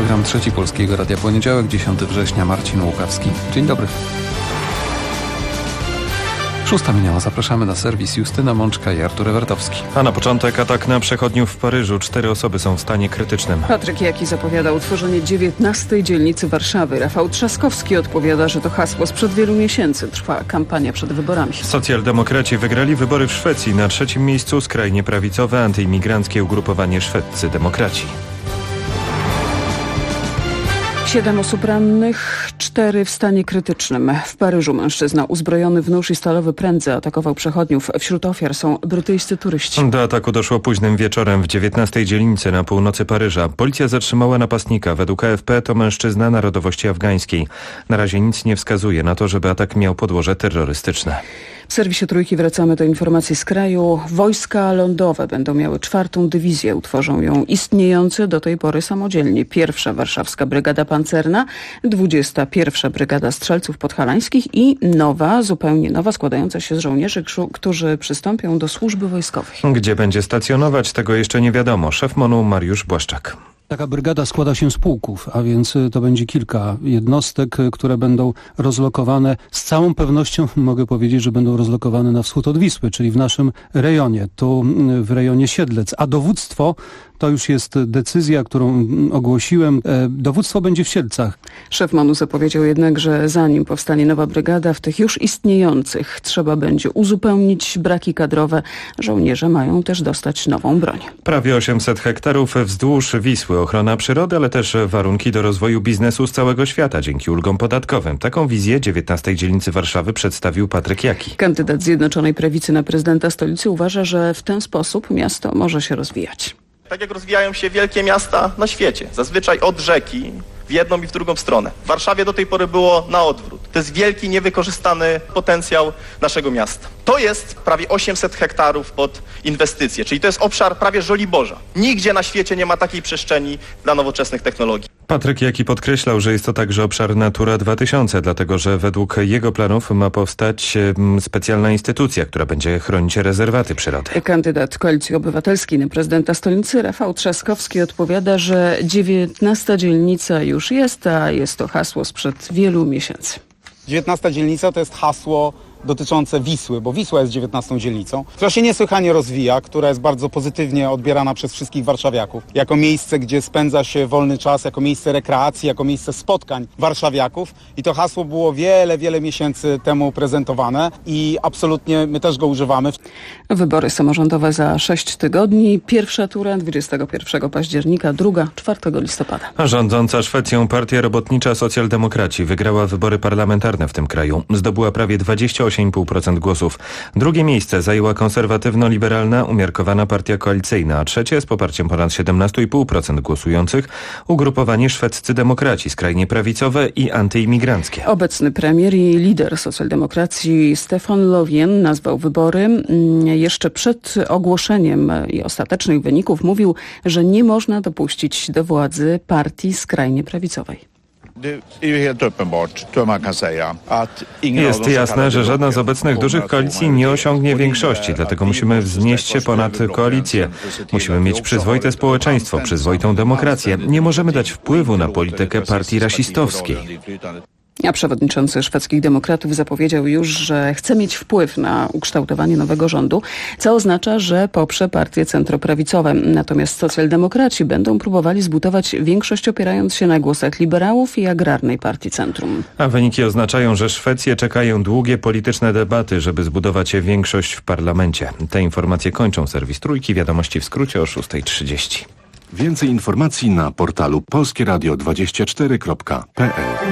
Program Trzeci Polskiego Radia Poniedziałek, 10 września, Marcin Łukawski. Dzień dobry. 6 minęła. Zapraszamy na serwis. Justyna Mączka i Artur Ewertowski. A na początek atak na przechodniów w Paryżu. 4 osoby są w stanie krytycznym. Patryk Jaki zapowiada utworzenie 19. dzielnicy Warszawy. Rafał Trzaskowski odpowiada, że to hasło sprzed wielu miesięcy. Trwa kampania przed wyborami. Socjaldemokraci wygrali wybory w Szwecji. Na 3. miejscu skrajnie prawicowe antyimigranckie ugrupowanie Szwedzcy Demokraci. 7 osób rannych, 4 w stanie krytycznym. W Paryżu mężczyzna uzbrojony w nóż i stalowy pręt zaatakował przechodniów. Wśród ofiar są brytyjscy turyści. Do ataku doszło późnym wieczorem w 19. dzielnicy na północy Paryża. Policja zatrzymała napastnika. Według AFP to mężczyzna narodowości afgańskiej. Na razie nic nie wskazuje na to, żeby atak miał podłoże terrorystyczne. W serwisie Trójki wracamy do informacji z kraju. Wojska lądowe będą miały 4. dywizję. Utworzą ją istniejące do tej pory samodzielnie 1. Warszawska Brygada Pancerna, 21. Brygada Strzelców Podhalańskich i zupełnie nowa, składająca się z żołnierzy, którzy przystąpią do służby wojskowej. Gdzie będzie stacjonować, tego jeszcze nie wiadomo. Szef MON-u Mariusz Błaszczak. Taka brygada składa się z pułków, a więc to będzie kilka jednostek, które będą rozlokowane. Z całą pewnością mogę powiedzieć, że będą rozlokowane na wschód od Wisły, czyli w naszym rejonie, tu w rejonie Siedlec. A dowództwo to już jest decyzja, którą ogłosiłem. Dowództwo będzie w Siedlcach. Szef MON-u zapowiedział jednak, że zanim powstanie nowa brygada, w tych już istniejących trzeba będzie uzupełnić braki kadrowe. Żołnierze mają też dostać nową broń. Prawie 800 hektarów wzdłuż Wisły. Ochrona przyrody, ale też warunki do rozwoju biznesu z całego świata dzięki ulgom podatkowym. Taką wizję 19. dzielnicy Warszawy przedstawił Patryk Jaki. Kandydat Zjednoczonej Prawicy na prezydenta stolicy uważa, że w ten sposób miasto może się rozwijać. Tak jak rozwijają się wielkie miasta na świecie, zazwyczaj od rzeki w jedną i w drugą stronę. W Warszawie do tej pory było na odwrót. To jest wielki, niewykorzystany potencjał naszego miasta. To jest prawie 800 hektarów pod inwestycje, czyli to jest obszar prawie Żoliborza. Nigdzie na świecie nie ma takiej przestrzeni dla nowoczesnych technologii. Patryk Jaki podkreślał, że jest to także obszar Natura 2000, dlatego że według jego planów ma powstać specjalna instytucja, która będzie chronić rezerwaty przyrody. Kandydat Koalicji Obywatelskiej na prezydenta stolicy Rafał Trzaskowski odpowiada, że 19. dzielnica już jest, a jest to hasło sprzed wielu miesięcy. 19. dzielnica to jest hasło dotyczące Wisły, bo Wisła jest 19. dzielnicą, która się niesłychanie rozwija, która jest bardzo pozytywnie odbierana przez wszystkich warszawiaków. Jako miejsce, gdzie spędza się wolny czas, jako miejsce rekreacji, jako miejsce spotkań warszawiaków. I to hasło było wiele miesięcy temu prezentowane i absolutnie my też go używamy. Wybory samorządowe za 6 tygodni. Pierwsza tura 21 października, druga 4 listopada. A rządząca Szwecją Partia Robotnicza Socjaldemokraci wygrała wybory parlamentarne w tym kraju. Zdobyła prawie 28,5% głosów. Drugie miejsce zajęła konserwatywno-liberalna, umiarkowana partia koalicyjna, a trzecie z poparciem ponad 17,5% głosujących ugrupowanie Szwedzcy Demokraci, skrajnie prawicowe i antyimigranckie. Obecny premier i lider socjaldemokracji Stefan Löfven nazwał wybory. Jeszcze przed ogłoszeniem i ostatecznych wyników mówił, że nie można dopuścić do władzy partii skrajnie prawicowej. Jest jasne, że żadna z obecnych dużych koalicji nie osiągnie większości, dlatego musimy wznieść się ponad koalicję. Musimy mieć przyzwoite społeczeństwo, przyzwoitą demokrację. Nie możemy dać wpływu na politykę partii rasistowskiej. A przewodniczący szwedzkich demokratów zapowiedział już, że chce mieć wpływ na ukształtowanie nowego rządu, co oznacza, że poprze partie centroprawicowe. Natomiast socjaldemokraci będą próbowali zbudować większość opierając się na głosach liberałów i agrarnej partii Centrum. A wyniki oznaczają, że Szwecję czekają długie polityczne debaty, żeby zbudować większość w parlamencie. Te informacje kończą serwis Trójki. Wiadomości w skrócie o 6:30. Więcej informacji na portalu polskieradio24.pl.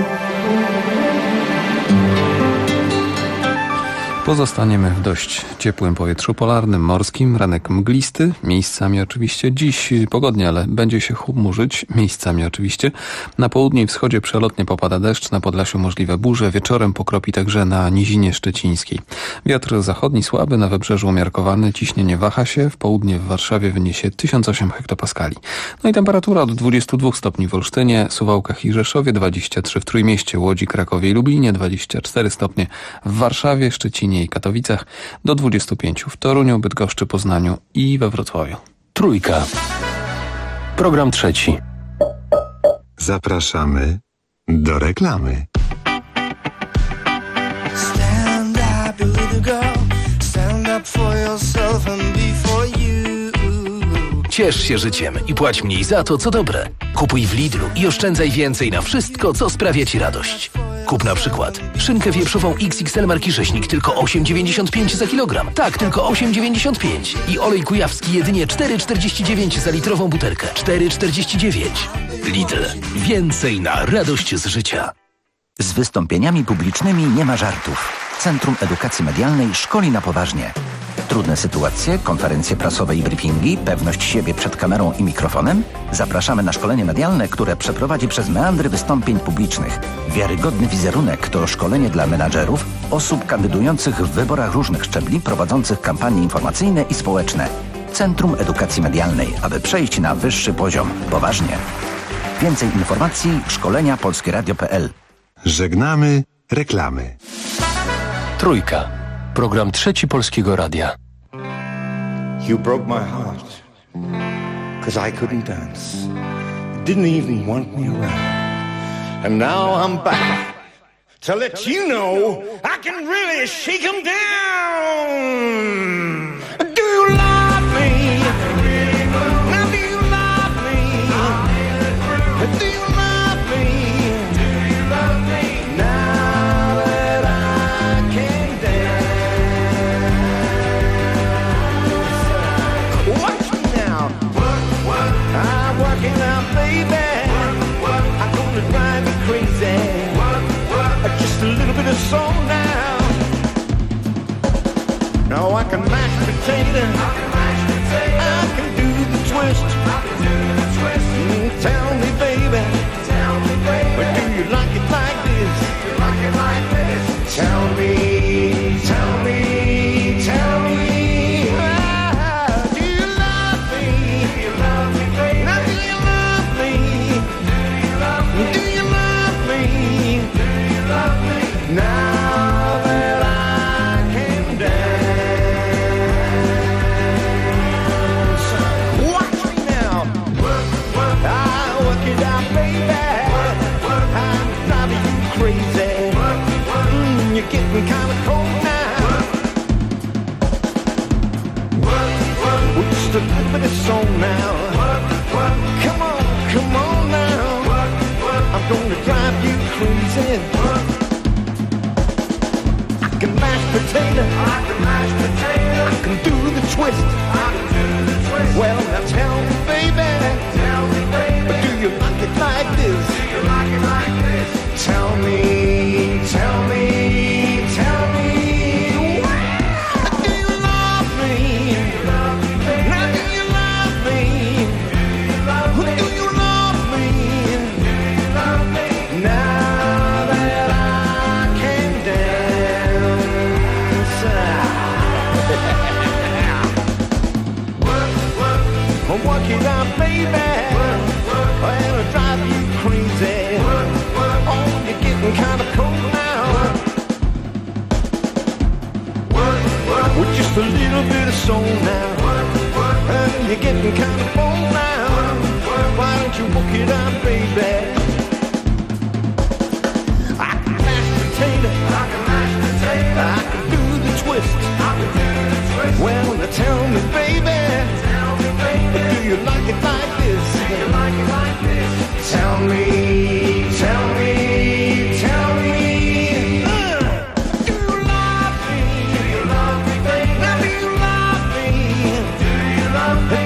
Pozostaniemy w dość ciepłym powietrzu polarnym, morskim, ranek mglisty, miejscami oczywiście dziś pogodnie, ale będzie się chmurzyć, miejscami oczywiście. Na południe i wschodzie przelotnie popada deszcz, na Podlasiu możliwe burze, wieczorem pokropi także na nizinie szczecińskiej. Wiatr zachodni słaby, na wybrzeżu umiarkowany, ciśnienie waha się, w południe w Warszawie wyniesie 1008 hektopaskali. No i temperatura od 22 stopni w Olsztynie, Suwałkach i Rzeszowie, 23 w Trójmieście, Łodzi, Krakowie i Lublinie, 24 stopnie w Warszawie, Szczecinie i Katowicach, do 25 w Toruniu, Bydgoszczy, Poznaniu i we Wrocławiu. Trójka. Program trzeci. Zapraszamy do reklamy. Stand up, little girl. Stand up for yourself and be for you. Ciesz się życiem i płać mniej za to, co dobre. Kupuj w Lidlu i oszczędzaj więcej na wszystko, co sprawia Ci radość. Kup na przykład szynkę wieprzową XXL marki Rzeźnik tylko 8,95 za kilogram. Tak, tylko 8,95. I olej kujawski jedynie 4,49 za litrową butelkę. 4,49. Lidl. Więcej na radość z życia. Z wystąpieniami publicznymi nie ma żartów. Centrum Edukacji Medialnej szkoli na poważnie. Trudne sytuacje, konferencje prasowe i briefingi, pewność siebie przed kamerą i mikrofonem? Zapraszamy na szkolenie medialne, które przeprowadzi przez meandry wystąpień publicznych. Wiarygodny wizerunek to szkolenie dla menadżerów, osób kandydujących w wyborach różnych szczebli, prowadzących kampanie informacyjne i społeczne. Centrum Edukacji Medialnej, aby przejść na wyższy poziom. Poważnie. Więcej informacji szkolenia polskieradio.pl. Żegnamy reklamy. Trójka. Program Trzeci Polskiego Radia. You broke my heart, 'cause I couldn't dance. Didn't even want me around. And now I'm back to let you know I can really shake 'em down. Do you love me? Now do you love me? Do you love me? Do you love me? Now that I can dance. Watch me now. I'm working out, baby. I'm gonna drive you crazy. Just a little bit of soul now. Now I can mash potatoes. I can do the twist. Tell me, baby. But do you like it like this? Tell me, tell me, tell me. Do you love me? Now do you love me? Do you love me? Now that I can dance. Watch me now. I work it out, baby. I'm driving you crazy. You're getting kind of cold now. With just a little bit of soul now. Come on now. I'm gonna drive you crazy. I can mash potato. I can do the twist. Well, now tell me, baby. But do you like it like this? Tell me, tell me, tell me. Do you love me? Now do you love me? Do you love me? Now that I can dance. Work it out, baby. Well, I'll drive you crazy. Oh, you're getting kind of cold now. With just a little bit of soul now. And you're getting kind of bold now. Why don't you work it out, baby? I can mash potato. I can do the twist. Well, now tell me, baby. Do you like it like this? Tell me, tell me, tell me. Do you love me? Now do you love me? Do you love me?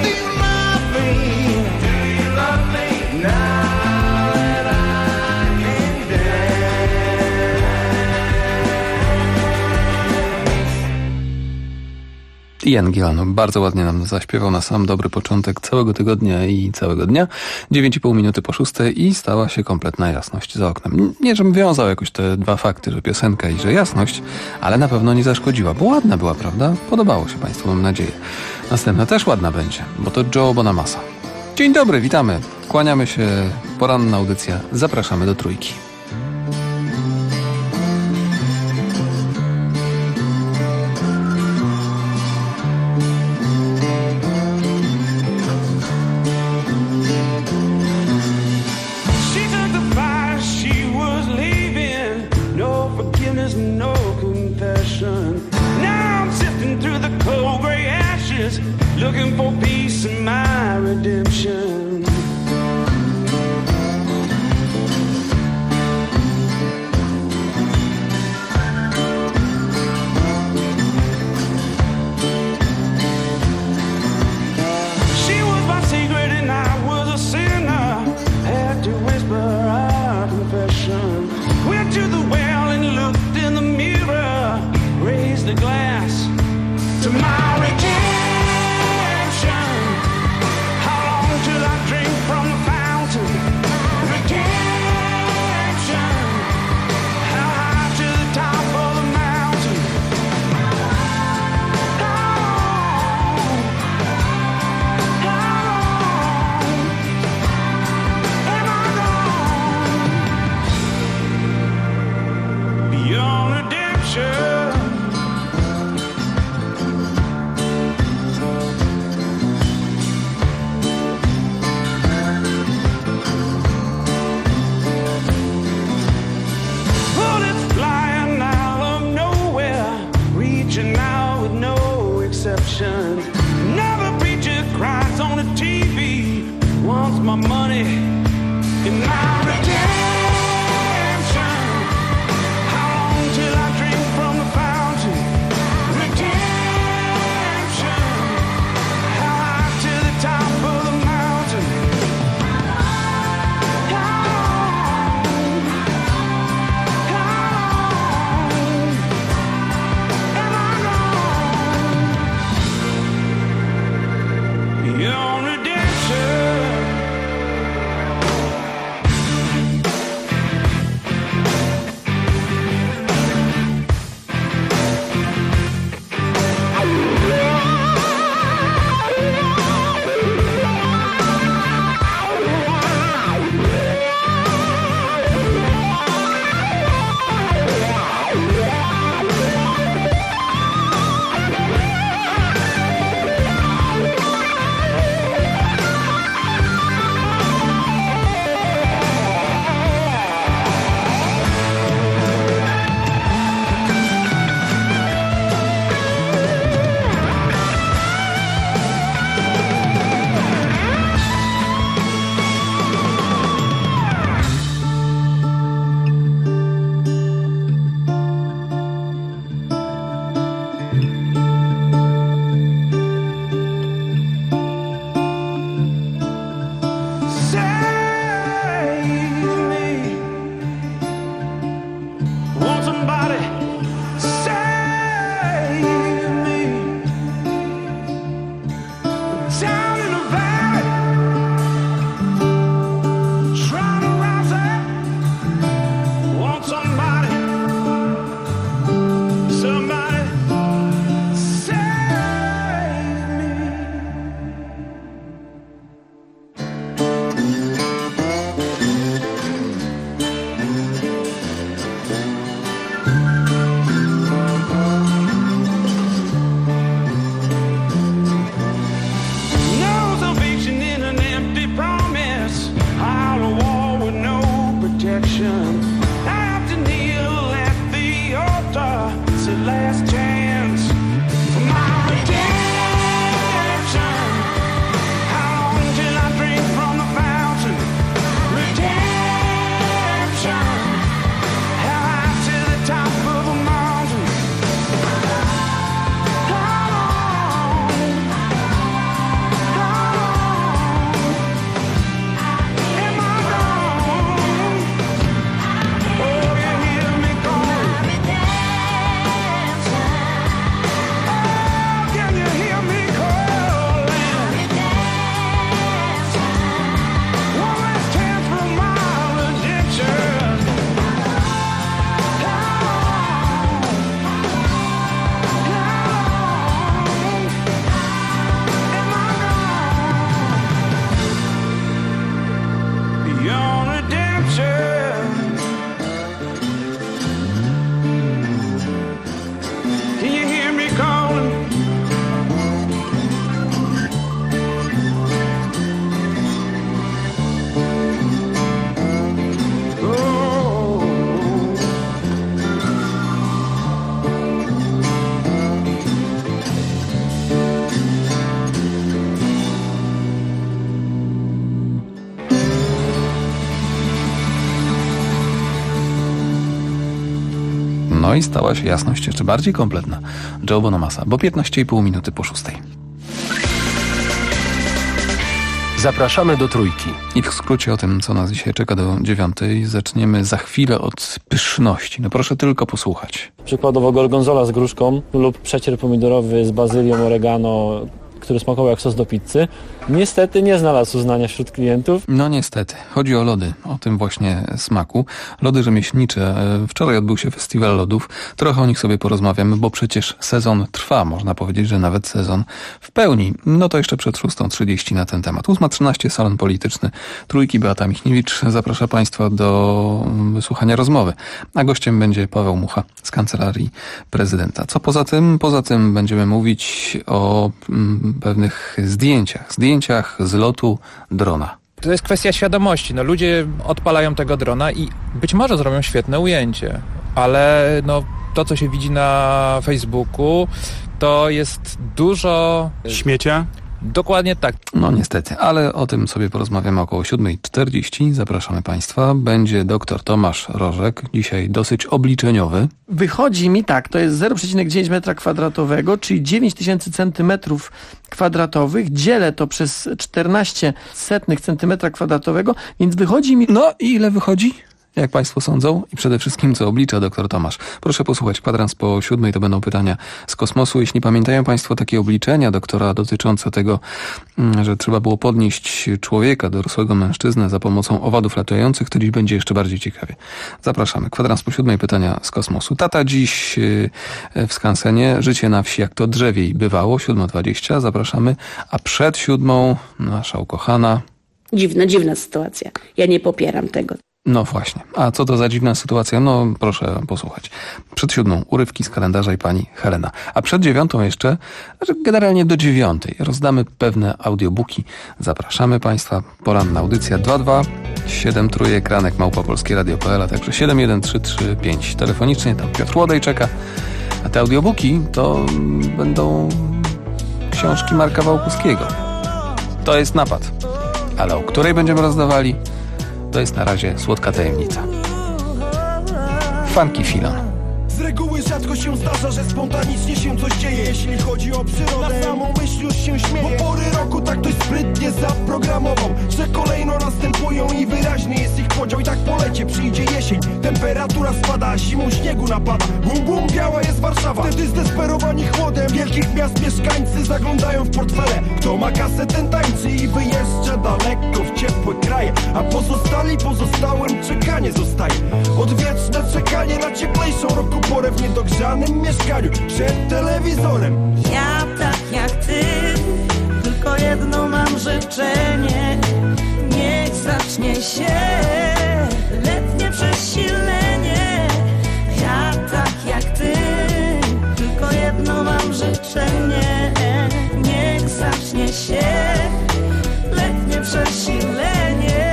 Now that I can dance. Ian Gillan bardzo ładnie nam zaśpiewał na sam dobry początek całego tygodnia i całego dnia. 9,5 minuty po 6 i stała się kompletna jasność za oknem. Nie, żebym wiązał jakoś te dwa fakty, że piosenka i że jasność, ale na pewno nie zaszkodziła, bo ładna była, prawda? Podobało się Państwu, mam nadzieję. Następna też ładna będzie, bo to Joe Bonamassa. Dzień dobry, witamy. Kłaniamy się, poranna audycja. Zapraszamy do Trójki. She looking for peace and my redemption. She was my secret and I was a sinner. Had to whisper our confession. Went to the well and looked in the mirror. Raised the glass to my redemption. How long till I drink from the fountain? Redemption. How high to the top of the mountain? How long am I gone? Beyond redemption. Bullets flying out of nowhere, reaching out with no exception. Another preacher cries on the TV, wants my money and my redemption. How long till I drink from the fountain? Redemption. How high to the top of the mountain? Beyond redemption. No i stała się jasność jeszcze bardziej kompletna. Joe Bonamassa, bo 15,5 minuty po 6. Zapraszamy do Trójki. I w skrócie o tym, co nas dzisiaj czeka do 9. Zaczniemy za chwilę od pyszności. No proszę tylko posłuchać. Przykładowo gorgonzola z gruszką lub przecier pomidorowy z bazylią, oregano, który smakował jak sos do pizzy. Niestety nie znalazł uznania wśród klientów. No niestety. Chodzi o lody, o tym właśnie smaku. Lody rzemieślnicze. Wczoraj odbył się festiwal lodów. Trochę o nich sobie porozmawiamy, bo przecież sezon trwa. Można powiedzieć, że nawet sezon w pełni. No to jeszcze przed 6:30 na ten temat. 8:13, salon polityczny. Trójki, Beata Michniewicz zaprasza Państwa do wysłuchania rozmowy. A gościem będzie Paweł Mucha z Kancelarii Prezydenta. Co poza tym? Poza tym będziemy mówić o pewnych zdjęciach z lotu drona. To jest kwestia świadomości. No, ludzie odpalają tego drona i być może zrobią świetne ujęcie, ale no, to, co się widzi na Facebooku, to jest dużo śmiecia. Dokładnie tak. No niestety, ale o tym sobie porozmawiamy około 7:40. Zapraszamy Państwa. Będzie dr Tomasz Rożek, dzisiaj dosyć obliczeniowy. Wychodzi mi tak, to jest 0,9 m², czyli 9000 cm². Dzielę to przez 14 cm², więc wychodzi mi... No i ile wychodzi? Jak Państwo sądzą? I przede wszystkim, co oblicza dr Tomasz? Proszę posłuchać, kwadrans po 7 to będą pytania z kosmosu. Jeśli pamiętają Państwo takie obliczenia doktora dotyczące tego, że trzeba było podnieść człowieka, dorosłego mężczyznę za pomocą owadów latających, to dziś będzie jeszcze bardziej ciekawie. Zapraszamy. Kwadrans po 7, pytania z kosmosu. Tata dziś w skansenie. Życie na wsi jak to drzewiej bywało. 7:20. Zapraszamy. A przed 7 nasza ukochana... Dziwna sytuacja. Ja nie popieram tego. No właśnie. A co to za dziwna sytuacja? No proszę posłuchać. Przed 7 urywki z kalendarza i pani Helena. A przed 9 jeszcze, generalnie do 9 rozdamy pewne audiobooki. Zapraszamy Państwa. Poranna audycja 22 73 @polskieradio.pl, a także 71335 telefonicznie. Tam Piotr Łodej czeka. A te audiobooki to będą książki Marka Wałkuskiego. To jest napad. Ale o której będziemy rozdawali? To jest na razie słodka tajemnica. Funky Filon. Z reguły rzadko się zdarza, że spontanicznie się coś dzieje. Jeśli chodzi o przyrodę, na samą myśl już się śmieje. Bo pory roku tak ktoś sprytnie zaprogramował, że kolejno następują i wyraźny jest ich podział. I tak po lecie przyjdzie jesień, temperatura spada, a zimą śniegu napada. Bum bum, biała jest Warszawa. Wtedy zdesperowani chłodem wielkich miast mieszkańcy zaglądają w portfele. Kto ma kasę, ten tańczy i wyjeżdża daleko w ciepłe kraje. A pozostałym czekanie zostaje. Odwieczne czekanie na cieplejszą roku porę w niedogrzanym mieszkaniu przed telewizorem. Ja tak jak ty, tylko jedno mam życzenie. Niech zacznie się letnie przesilenie. Ja tak jak ty, tylko jedno mam życzenie. Niech zacznie się letnie przesilenie.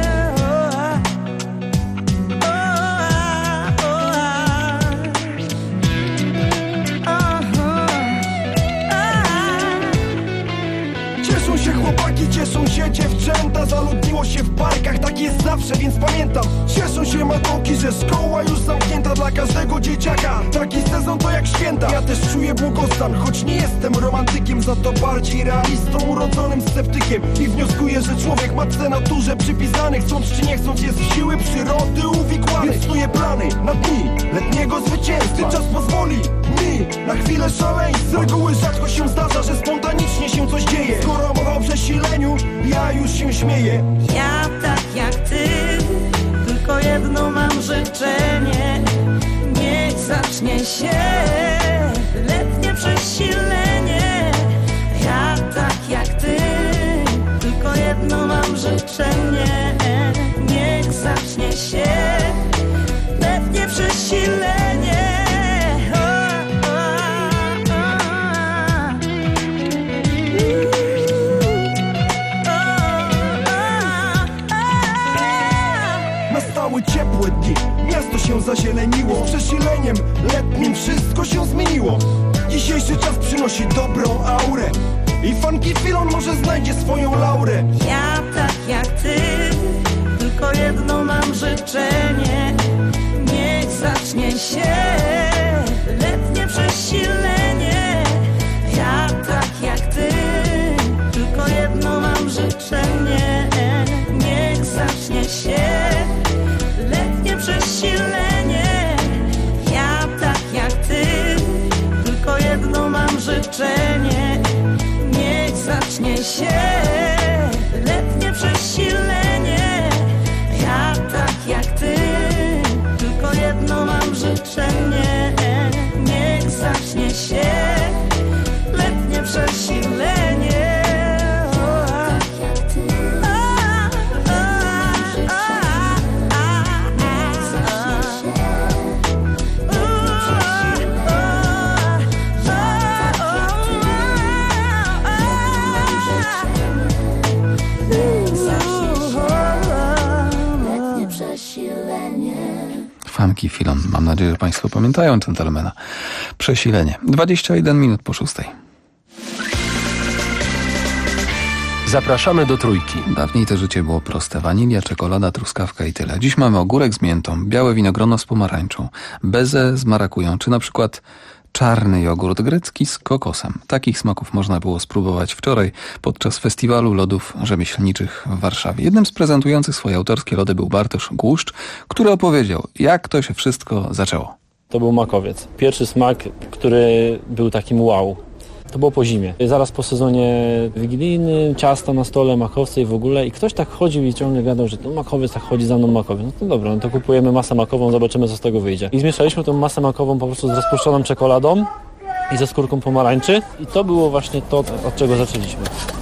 Cieszą się dziewczęta, zaludniło się w parkach, tak jest zawsze, więc pamiętam. Cieszą się matki, że szkoła już zamknięta dla każdego dzieciaka. Taki sezon to jak święta. Ja też czuję błogostan, choć nie jestem romantykiem, za to bardziej realistą, urodzonym sceptykiem. I wnioskuję, że człowiek ma cenę naturze przypisany. Chcąc czy nie chcąc jest w siły przyrody uwikłany. Więc snuję plany na dni letniego zwycięstwa. Ten czas pozwoli mi na chwilę szaleństwa. Z reguły rzadko się zdarza, że spontanicznie się coś dzieje. Skoro mowa o przesileniu, ja już się śmieję. Ja tak jak ty, tylko jedno mam życzenie. Niech zacznie się letnie przesilenie. Ja tak jak ty, tylko jedno mam życzenie. Niech zacznie się letnie przesilenie. Ciepłe dni, miasto się zazieleniło. Z przesileniem letnim wszystko się zmieniło. Dzisiejszy czas przynosi dobrą aurę i Funky Filon może znajdzie swoją laurę. Ja tak jak ty, tylko jedno mam życzenie. Niech zacznie się zacznie się letnie przesilenie. Ja tak jak ty, tylko jedno mam życzenie. Niech zacznie się letnie przesilenie. Funky Filon. Mam nadzieję, że Państwo pamiętają dżentelmena. Przesilenie. 21 minut po 6. Zapraszamy do Trójki. Dawniej to życie było proste. Wanilia, czekolada, truskawka i tyle. Dziś mamy ogórek z miętą, białe winogrono z pomarańczą, bezę z marakują, czy na przykład czarny jogurt grecki z kokosem. Takich smaków można było spróbować wczoraj podczas festiwalu lodów rzemieślniczych w Warszawie. Jednym z prezentujących swoje autorskie lody był Bartosz Głuszcz, który opowiedział, jak to się wszystko zaczęło. To był makowiec. Pierwszy smak, który był takim wow. To było po zimie. Zaraz po sezonie wigilijnym, ciasta na stole, makowce i w ogóle. I ktoś tak chodził i ciągle gadał, że makowiec tak chodzi za mną makowiec. No to dobra, no to kupujemy masę makową, zobaczymy co z tego wyjdzie. I zmieszaliśmy tą masę makową po prostu z rozpuszczoną czekoladą i ze skórką pomarańczy. I to było właśnie to, od czego zaczęliśmy.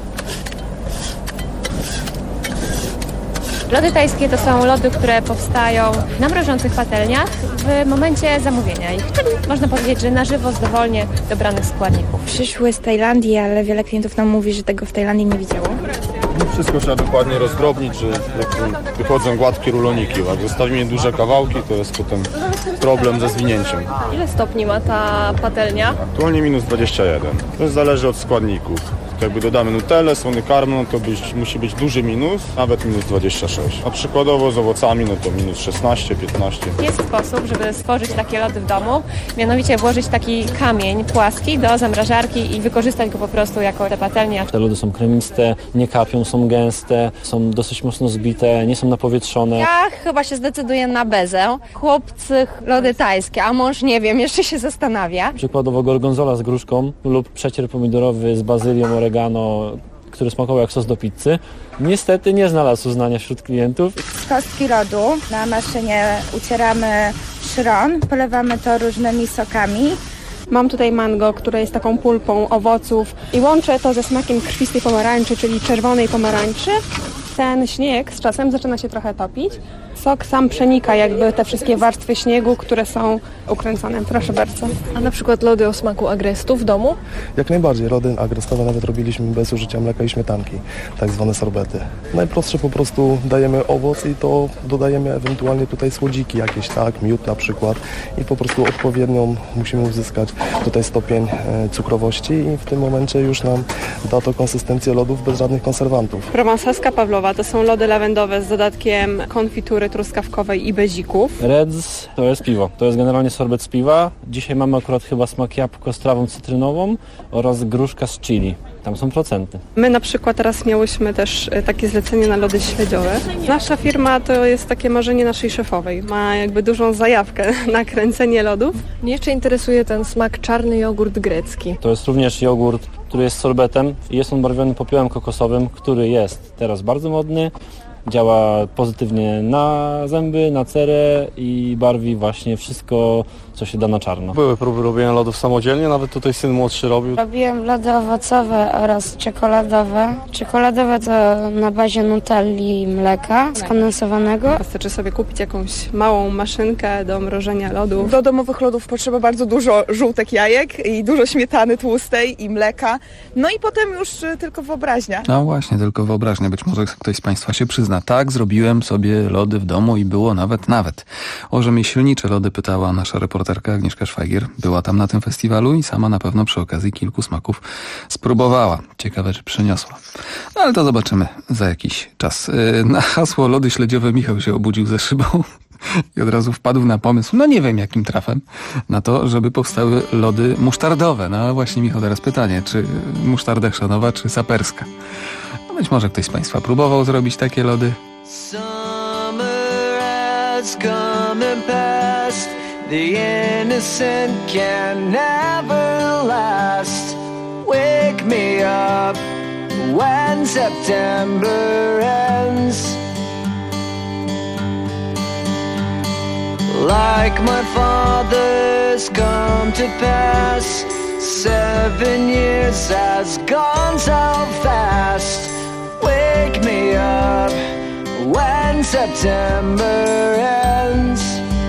Lody tajskie to są lody, które powstają na mrożących patelniach w momencie zamówienia ich, czyli można powiedzieć, że na żywo z dowolnie dobranych składników. Przyszły z Tajlandii, ale wiele klientów nam mówi, że tego w Tajlandii nie widziało. Wszystko trzeba dokładnie rozdrobnić, że wychodzą gładkie ruloniki. Jak zostawimy duże kawałki, to jest potem problem ze zwinięciem. Ile stopni ma ta patelnia? Aktualnie minus 21. To zależy od składników. Jakby dodamy nutellę, słony karmel, no to musi być duży minus, nawet minus 26. A przykładowo z owocami, no to minus 16, 15. Jest sposób, żeby stworzyć takie lody w domu, mianowicie włożyć taki kamień płaski do zamrażarki i wykorzystać go po prostu jako te patelnia. Te lody są kremiste, nie kapią, są gęste, są dosyć mocno zbite, nie są napowietrzone. Ja chyba się zdecyduję na bezę. Chłopcy lody tajskie, a mąż nie wiem, jeszcze się zastanawia. Przykładowo gorgonzola z gruszką lub przecier pomidorowy z bazylią, oregano, który smakował jak sos do pizzy. Niestety nie znalazł uznania wśród klientów. Z kostki lodu na maszynie ucieramy szron, polewamy to różnymi sokami. Mam tutaj mango, które jest taką pulpą owoców i łączę to ze smakiem krwistej pomarańczy, czyli czerwonej pomarańczy. Ten śnieg z czasem zaczyna się trochę topić. Sok sam przenika jakby te wszystkie warstwy śniegu, które są ukręcone. Proszę bardzo. A na przykład lody o smaku agrestu w domu? Jak najbardziej. Lody agrestowe nawet robiliśmy bez użycia mleka i śmietanki, tak zwane sorbety. Najprostsze po prostu dajemy owoc i to dodajemy ewentualnie tutaj słodziki jakieś, tak, miód na przykład i po prostu odpowiednią musimy uzyskać tutaj stopień cukrowości i w tym momencie już nam da to konsystencję lodów bez żadnych konserwantów. Prowansalska Pawlowa to są lody lawendowe z dodatkiem konfitury truskawkowej i bezików. Reds to jest piwo. To jest generalnie sorbet z piwa. Dzisiaj mamy akurat chyba smak jabłko z trawą cytrynową oraz gruszka z chili. Tam są procenty. My na przykład teraz miałyśmy też takie zlecenie na lody śledziowe. Nasza firma to jest takie marzenie naszej szefowej. Ma jakby dużą zajawkę na kręcenie lodów. Mnie jeszcze interesuje ten smak czarny jogurt grecki. To jest również jogurt, który jest sorbetem i jest on barwiony popiołem kokosowym, który jest teraz bardzo modny. Działa pozytywnie na zęby, na cerę i barwi właśnie wszystko, co się da na czarno. Były próby robienia lodów samodzielnie, nawet tutaj syn młodszy robił. Robiłem lody owocowe oraz czekoladowe. Czekoladowe to na bazie nutelli i mleka skondensowanego. Wystarczy sobie kupić jakąś małą maszynkę do mrożenia lodów. Do domowych lodów potrzeba bardzo dużo żółtek jajek i dużo śmietany tłustej i mleka. No i potem już tylko wyobraźnia. No właśnie, tylko wyobraźnia. Być może ktoś z Państwa się przyzna. Tak, zrobiłem sobie lody w domu i było nawet. O rzemieślnicze lody pytała nasza reporterka Agnieszka Szwagier. Była tam na tym festiwalu i sama na pewno przy okazji kilku smaków spróbowała. Ciekawe, czy przyniosła. No ale to zobaczymy za jakiś czas. Na hasło lody śledziowe Michał się obudził ze szybą i od razu wpadł na pomysł, no nie wiem jakim trafem, na to, żeby powstały lody musztardowe. No właśnie, Michał, teraz pytanie, czy musztarda chrzanowa, czy saperska? No być może ktoś z Państwa próbował zrobić takie lody. Summer has come and passed. The innocent can never last. Wake me up when September ends. Like my father's come to pass, 7 years has gone so fast. Wake me up when September ends.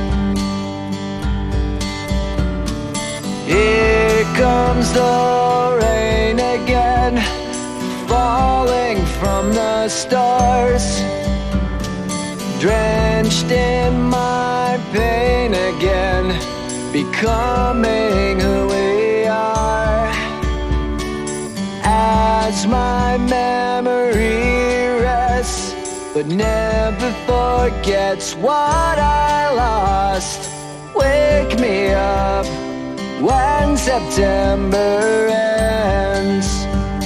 Here comes the rain again, falling from the stars, drenched in my pain again, becoming who we are. As my memory rests, but never forgets what I lost. Wake me up when September ends.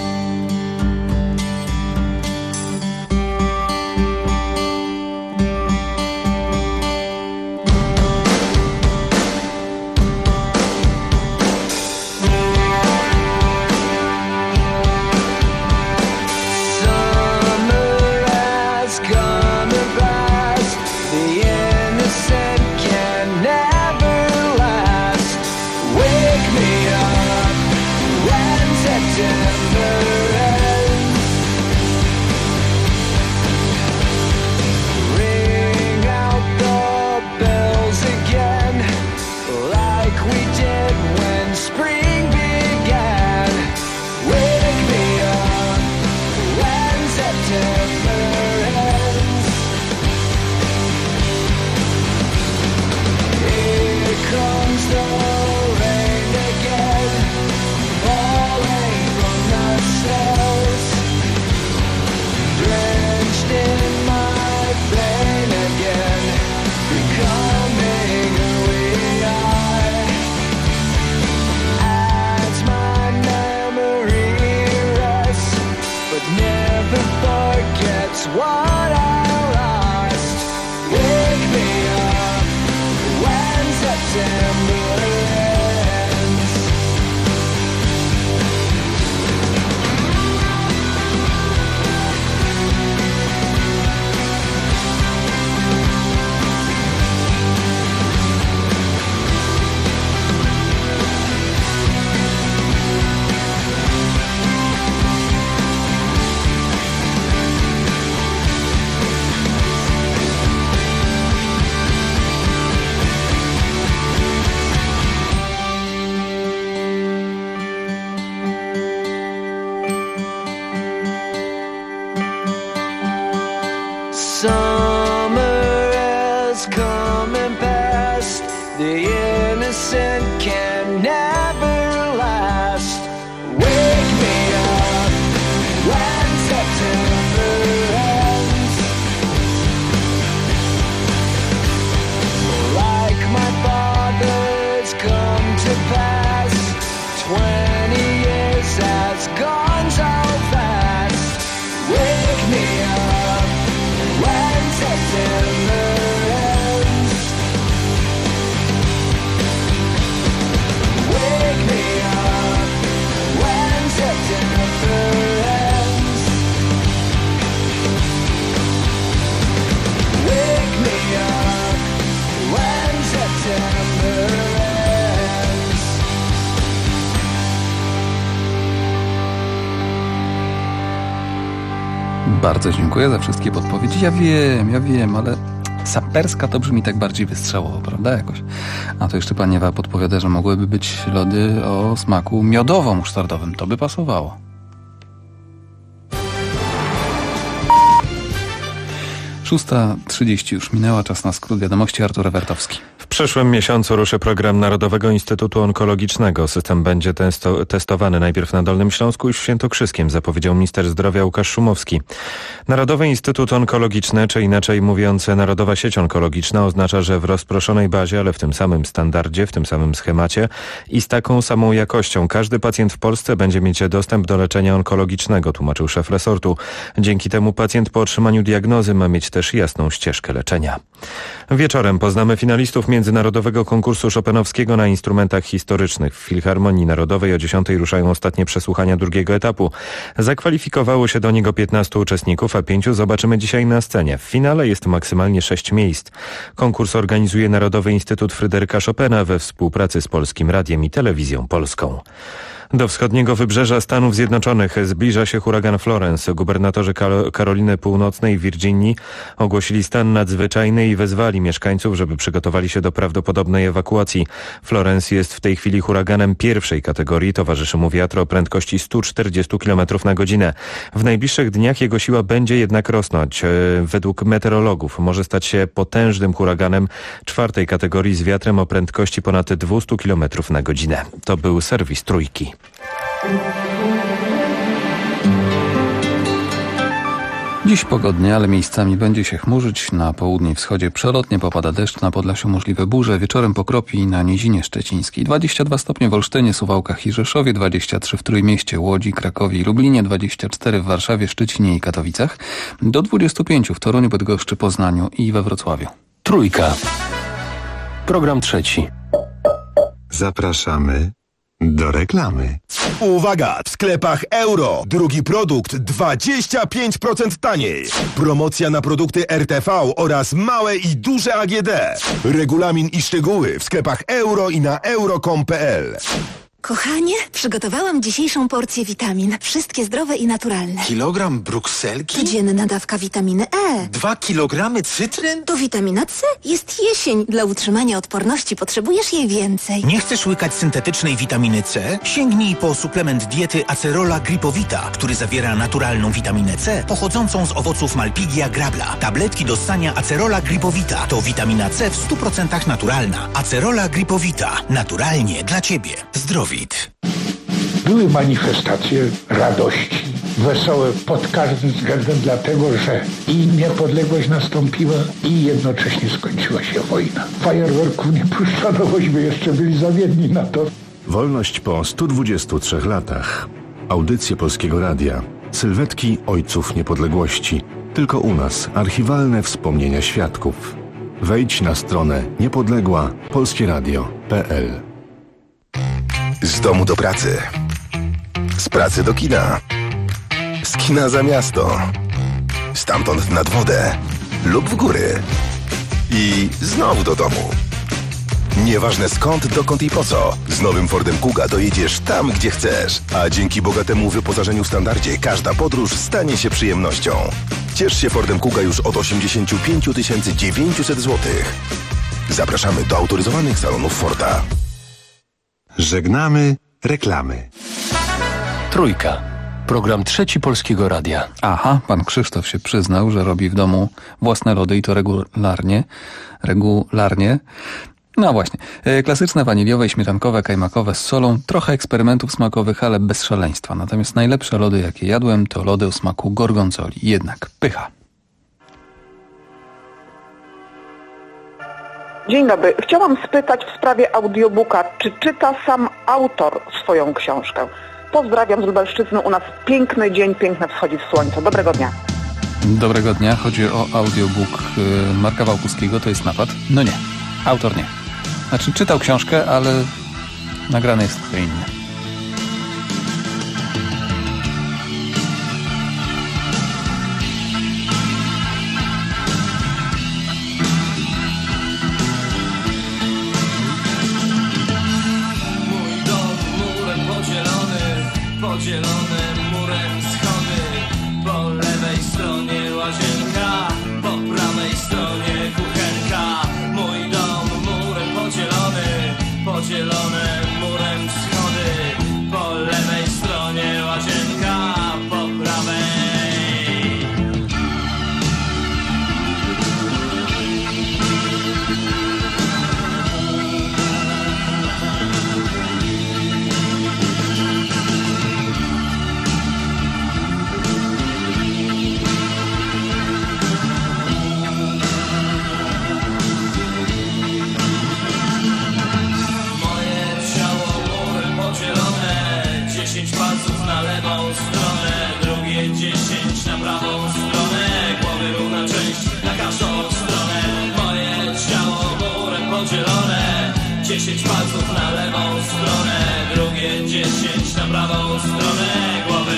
What I lost. Wake me up when September ends. Summer has come and passed. The innocent can never last. Wake me up when September ends. Like my father's come to pass, 20 years has gone so fast. Wake me up when September ends. Wake me up when September ends. Wake me up when September ends. Bardzo dziękuję za wszystkie podpowiedzi. Ja wiem, ale saperska to brzmi tak bardziej wystrzałowo, prawda, jakoś? A to jeszcze pani Ewa podpowiada, że mogłyby być lody o smaku miodowo-musztardowym. To by pasowało. Szósta 30 już minęła, czas na skrót wiadomości. Artur Ewertowski. W przyszłym miesiącu ruszy program Narodowego Instytutu Onkologicznego. System będzie testowany najpierw na Dolnym Śląsku i w Świętokrzyskiem, zapowiedział minister zdrowia Łukasz Szumowski. Narodowy Instytut Onkologiczny, czy inaczej mówiąc Narodowa Sieć Onkologiczna, oznacza, że w rozproszonej bazie, ale w tym samym standardzie, w tym samym schemacie i z taką samą jakością każdy pacjent w Polsce będzie mieć dostęp do leczenia onkologicznego, tłumaczył szef resortu. Dzięki temu pacjent po otrzymaniu diagnozy ma mieć też jasną ścieżkę leczenia. Wieczorem poznamy finalistów międzynarodowego konkursu chopinowskiego na instrumentach historycznych. W Filharmonii Narodowej o 10 ruszają ostatnie przesłuchania drugiego etapu. Zakwalifikowało się do niego 15 uczestników, a 5 zobaczymy dzisiaj na scenie. W finale jest maksymalnie 6 miejsc. Konkurs organizuje Narodowy Instytut Fryderyka Chopina we współpracy z Polskim Radiem i Telewizją Polską. Do wschodniego wybrzeża Stanów Zjednoczonych zbliża się huragan Florence. Gubernatorzy Karoliny Północnej i Virginii ogłosili stan nadzwyczajny i wezwali mieszkańców, żeby przygotowali się do prawdopodobnej ewakuacji. Florence jest w tej chwili huraganem pierwszej kategorii. Towarzyszy mu wiatr o prędkości 140 km na godzinę. W najbliższych dniach jego siła będzie jednak rosnąć. Według meteorologów może stać się potężnym huraganem czwartej kategorii z wiatrem o prędkości ponad 200 km na godzinę. To był serwis Trójki. Dziś pogodnie, ale miejscami będzie się chmurzyć. Na południe i wschodzie przelotnie popada deszcz, na Podlasiu możliwe burze, wieczorem pokropi na Nizinie Szczecińskiej. 22 stopnie w Olsztynie, Suwałkach i Rzeszowie, 23 w Trójmieście, Łodzi, Krakowie i Lublinie, 24 w Warszawie, Szczecinie i Katowicach, do 25 w Toruniu, Bydgoszczy, Poznaniu i we Wrocławiu. Trójka. Program trzeci. Zapraszamy do reklamy. Uwaga! W sklepach Euro. Drugi produkt 25% taniej. Promocja na produkty RTV oraz małe i duże AGD. Regulamin i szczegóły w sklepach Euro i na euro.com.pl. Kochanie, przygotowałam dzisiejszą porcję witamin. Wszystkie zdrowe i naturalne. Kilogram brukselki? Codzienna dawka witaminy E. 2 kilogramy cytryn? To witamina C. Jest jesień. Dla utrzymania odporności potrzebujesz jej więcej. Nie chcesz łykać syntetycznej witaminy C? Sięgnij po suplement diety Acerola Gripowita, który zawiera naturalną witaminę C pochodzącą z owoców Malpighia grabla. Tabletki do ssania Acerola Gripowita to witamina C w 100% naturalna. Acerola Gripowita. Naturalnie dla Ciebie. Zdrowit. Były manifestacje radości, wesołe pod każdym względem, dlatego że i niepodległość nastąpiła i jednocześnie skończyła się wojna. Fajerwerków nie puszczano, bośmy jeszcze byli zawiedni na to. Wolność po 123 latach. Audycje Polskiego Radia. Sylwetki ojców niepodległości. Tylko u nas archiwalne wspomnienia świadków. Wejdź na stronę niepodległa.polskieradio.pl. Z domu do pracy. Z pracy do kina. Z kina za miasto. Stamtąd nad wodę. Lub w góry. I znowu do domu. Nieważne skąd, dokąd i po co. Z nowym Fordem Kuga dojedziesz tam, gdzie chcesz. A dzięki bogatemu wyposażeniu w standardzie każda podróż stanie się przyjemnością. Ciesz się Fordem Kuga już od 85 900 zł. Zapraszamy do autoryzowanych salonów Forda. Żegnamy reklamy. Trójka. Program trzeci Polskiego Radia. Aha, pan Krzysztof się przyznał, że robi w domu własne lody i to regularnie. No właśnie. Klasyczne waniliowe i śmietankowe, kajmakowe z solą. Trochę eksperymentów smakowych, ale bez szaleństwa. Natomiast najlepsze lody, jakie jadłem, to lody o smaku gorgonzoli. Jednak pycha. Dzień dobry. Chciałam spytać w sprawie audiobooka, czy czyta sam autor swoją książkę? Pozdrawiam z Lubelszczyzny. U nas piękny dzień, piękne wschodzi słońce. Dobrego dnia. Dobrego dnia. Chodzi o audiobook Marka Wałkuskiego. To jest napad? No nie. Autor nie. Znaczy czytał książkę, ale nagrane jest kto inny. Podzielone murem schody. Po lewej stronie łazienka, po prawej stronie kuchenka. Mój dom murem podzielony, podzielone murem schody. 10 palców na lewą stronę, drugie 10 na prawą stronę głowy.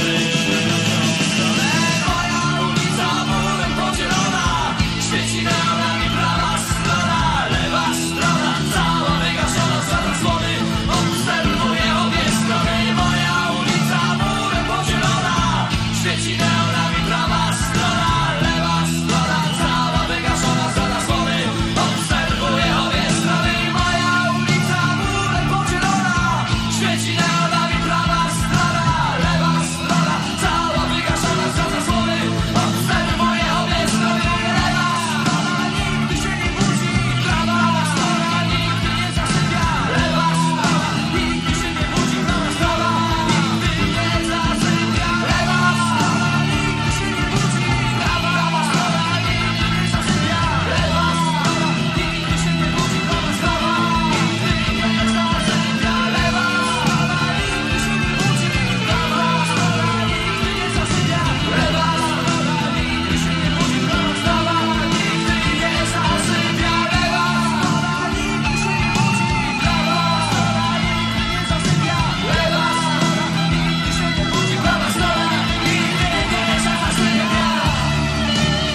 Moja ulica murem podzielona, świeci neonami prawa strona, lewa strona cała wygaszona, strata słony obserwuje obie strony. Moja ulica murem podzielona, świeci neonami prawa strona, lewa strona cała wygaszona, strata słony obserwuje obie strony. Moja ulica murem podzielona, świeci neonami prawa strona, lewa strona cała wygaszona, strata słony obserwuje obie strony. Lewa strona nigdy się nie budzi, prawa strona nigdy nie zasypia. Lewa strona nigdy się nie budzi, prawa strona nigdy nie zasypia. Lewa strona nigdy się nie budzi, prawa strona nigdy nie zasypia. Lewa strona nigdy się nie budzi, prawa strona nigdy nie zasypia. Lewa strona nigdy się nie budzi, prawa strona nigdy nie zasypia. Lewa strona nigdy się nie budzi, prawa strona nigdy nie zasypia. Lewa strona nigdy się nie budzi, prawa strona nigdy nie zasypia. Lewa strona nigdy się nie budzi, prawa strona nigdy nie zasypia.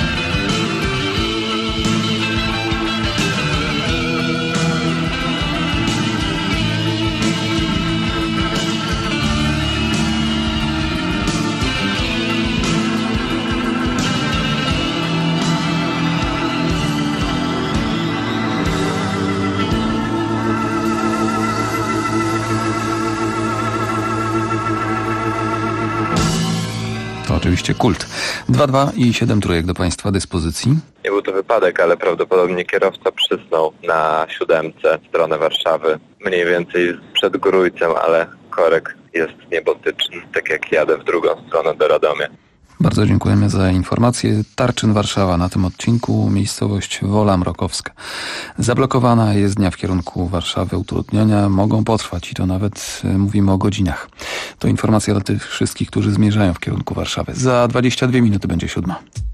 To oczywiście Kult. 2-2 i 7 trójek do Państwa dyspozycji. Nie był to wypadek, ale prawdopodobnie kierowca przysnął na 7 w stronę Warszawy. Mniej więcej przed Grójcem, ale korek jest niebotyczny, tak jak jadę w drugą stronę do Radomia. Bardzo dziękujemy za informację. Tarczyn Warszawa na tym odcinku, miejscowość Wola Mrokowska. Zablokowana jezdnia w kierunku Warszawy, utrudnienia mogą potrwać i to nawet mówimy o godzinach. To informacja dla tych wszystkich, którzy zmierzają w kierunku Warszawy. Za 22 minuty będzie 7.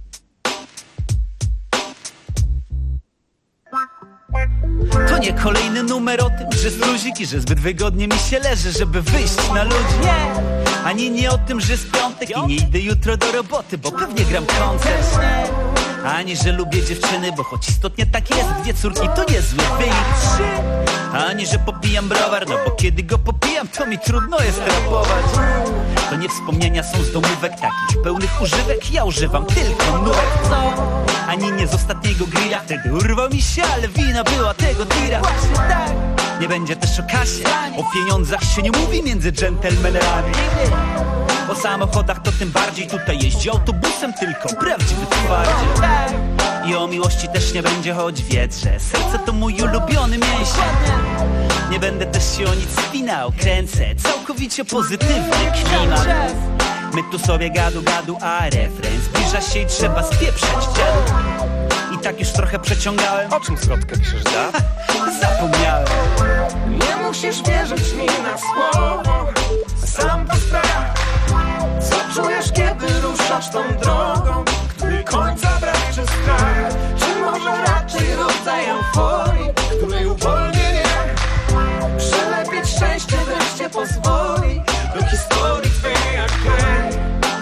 To nie kolejny numer o tym, że struzik i że zbyt wygodnie mi się leży, żeby wyjść na ludzi. Nie, ani nie o tym, że jest piątek i nie idę jutro do roboty, bo pewnie gram koncert. Ani że lubię dziewczyny, bo choć istotnie tak jest, 2 córki to niezły wynik. Ani że popijam browar, no bo kiedy go popijam, to mi trudno jest rapować. To nie wspomnienia są z domówek takich pełnych używek, ja używam tylko nówek, co? Ani nie z ostatniego grilla, wtedy urwał mi się, ale wina była tego tira. Właśnie tak. Nie będzie też o kasie, o pieniądzach się nie mówi między dżentelmenami. O samochodach to tym bardziej, tutaj jeździ autobusem tylko prawdziwy twardziel. I o miłości też nie będzie, choć wiedz, że serce to mój ulubiony mięsień. Nie będę też się o nic spinał, kręcę całkowicie pozytywny klimat. My tu sobie gadu, a refren zbliża się i trzeba spieprzać dziadu. I tak już trochę przeciągałem. O czym zwrotkę piszesz, da? Zapomniałem. Nie musisz wierzyć mi na słowo, sam to sprawdź. Co czujesz, kiedy ruszasz tą drogą, której końca brak czy strach? Czy może raczej rodzaj euforii, której uwolnienie przelepić szczęście wreszcie pozwoli do historii twej jak krew.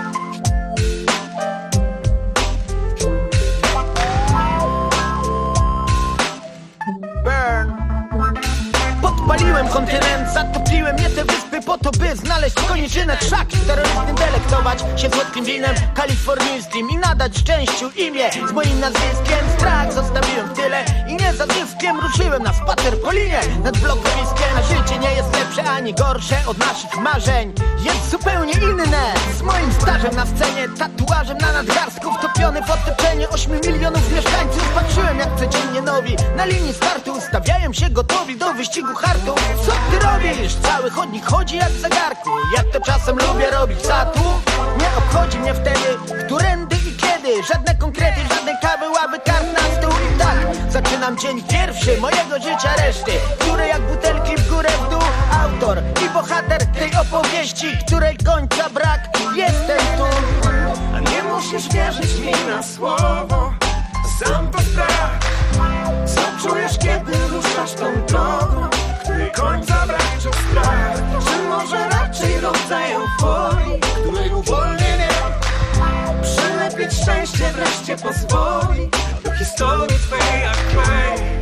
Podpaliłem kontynent, zatopiłem nie te wyspy po to, by znaleźć koniczynę krzaki. Terrorystym delektować się słodkim winem kalifornijskim i nadać szczęściu imię z moim nazwiskiem. Strach zostawiłem w tyle i nie za zyskiem ruszyłem na spacer po linie nad blokowiskiem. A życie nie jest lepsze ani gorsze od naszych marzeń, jest zupełnie inne. Z moim stażem na scenie, tatuażem na nadgarstku, wtopiony w otoczenie 8 milionów mieszkańców. Patrzyłem jak codziennie nowi na linii startu ustawiają się gotowi do wyścigu hartu. Co ty robisz? Cały chodnik chodzi jak w zegarku. Jak to czasem lubię robić satu. Nie obchodzi mnie wtedy, którędy i kiedy. Żadne konkrety, żadnej kawy, ławy, kart na stół. I tak zaczynam dzień pierwszy mojego życia reszty, które jak butelki w górę w dół. Autor i bohater tej opowieści, której końca brak, jestem tu. A nie musisz wierzyć mi na słowo, sam to sprawdź. Co czujesz, kiedy ruszasz tą drogą, której końca brak czy strach? Czy może raczej rodzaj euforii, której uwolnienie przelepić szczęście wreszcie pozwoli do historii twej jak twej?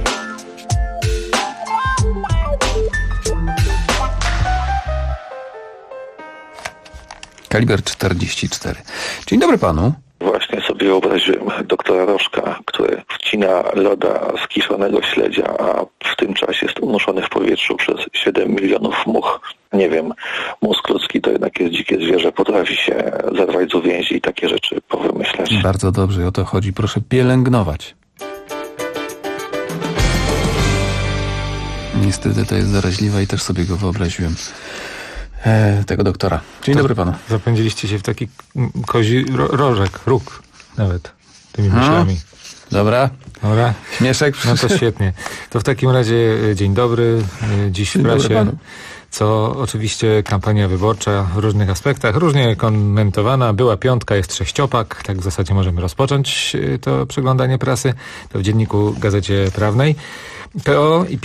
Kaliber 44. Dzień dobry panu. Właśnie sobie wyobraziłem doktora Rożka, który wcina loda z kiszonego śledzia, a w tym czasie jest unoszony w powietrzu przez 7 milionów much. Nie wiem, mózg ludzki to jednak jest dzikie zwierzę, potrafi się zerwać z uwięzi i takie rzeczy powymyślać. Bardzo dobrze, o to chodzi. Proszę pielęgnować. Niestety to jest zaraźliwe i też sobie go wyobraziłem. Tego doktora. Dzień dobry panu. Zapędziliście się w taki kozi róg nawet tymi myślami. Dobra. Śmieszek. No to świetnie. To w takim razie dzień dobry. Dziś w prasie. Co oczywiście kampania wyborcza w różnych aspektach, różnie komentowana. Była piątka, jest sześciopak. Tak w zasadzie możemy rozpocząć to przeglądanie prasy. To w Dzienniku Gazecie Prawnej. PO i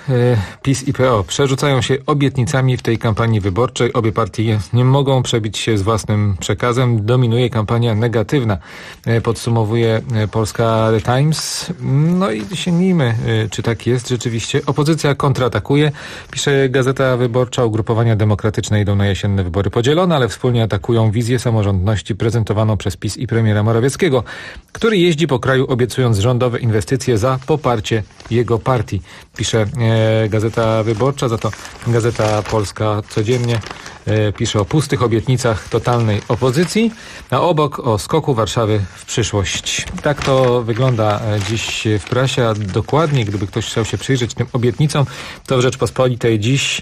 PiS i PO przerzucają się obietnicami w tej kampanii wyborczej. Obie partie nie mogą przebić się z własnym przekazem. Dominuje kampania negatywna. Podsumowuje Polska The Times. No i sięgnijmy, czy tak jest rzeczywiście. Opozycja kontratakuje. Pisze Gazeta Wyborcza. Ugrupowania demokratyczne idą na jesienne wybory podzielone, ale wspólnie atakują wizję samorządności prezentowaną przez PiS i premiera Morawieckiego, który jeździ po kraju obiecując rządowe inwestycje za poparcie jego partii. Pisze Gazeta Wyborcza, za to Gazeta Polska codziennie pisze o pustych obietnicach totalnej opozycji, a obok o skoku Warszawy w przyszłość. Tak to wygląda dziś w prasie, a dokładniej, gdyby ktoś chciał się przyjrzeć tym obietnicom, to w Rzeczpospolitej dziś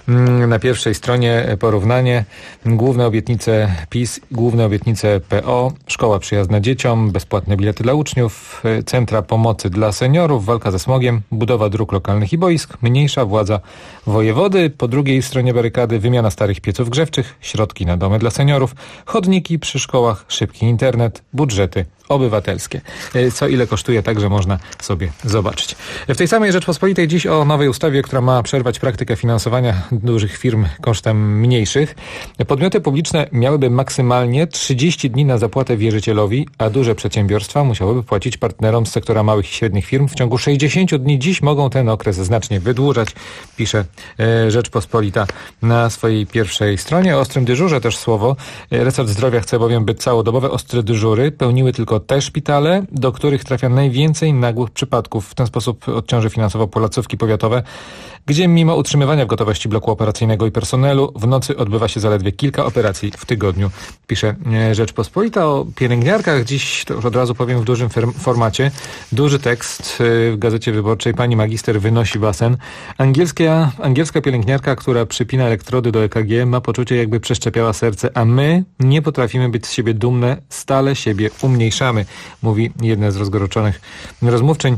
na pierwszej stronie porównanie. Główne obietnice PiS, główne obietnice PO, szkoła przyjazna dzieciom, bezpłatne bilety dla uczniów, centra pomocy dla seniorów, walka ze smogiem, budowa dróg lokalnych i boisk, mniejsza władza wojewody. Po drugiej stronie barykady wymiana starych pieców grzewczych, środki na domy dla seniorów, chodniki przy szkołach, szybki internet, budżety obywatelskie. Co ile kosztuje, także można sobie zobaczyć. W tej samej Rzeczpospolitej dziś o nowej ustawie, która ma przerwać praktykę finansowania dużych firm kosztem mniejszych. Podmioty publiczne miałyby maksymalnie 30 dni na zapłatę wierzycielowi, a duże przedsiębiorstwa musiałyby płacić partnerom z sektora małych i średnich firm w ciągu 60 dni. Dziś mogą ten okres znacznie wydłużać, pisze Rzeczpospolita na swojej pierwszej stronie. O ostrym dyżurze też słowo. Resort Zdrowia chce bowiem, by całodobowe ostre dyżury pełniły tylko te szpitale, do których trafia najwięcej nagłych przypadków. W ten sposób odciąży finansowo placówki powiatowe, gdzie mimo utrzymywania w gotowości bloku operacyjnego i personelu w nocy odbywa się zaledwie kilka operacji w tygodniu, pisze Rzeczpospolita. O pielęgniarkach dziś, to już od razu powiem, w dużym formacie. Duży tekst w Gazecie Wyborczej. Pani magister wynosi basen. Angielska pielęgniarka, która przypina elektrody do EKG, ma poczucie, jakby przeszczepiała serce, a my nie potrafimy być z siebie dumne, stale siebie umniejszamy, mówi jedna z rozgoroczonych rozmówczyń.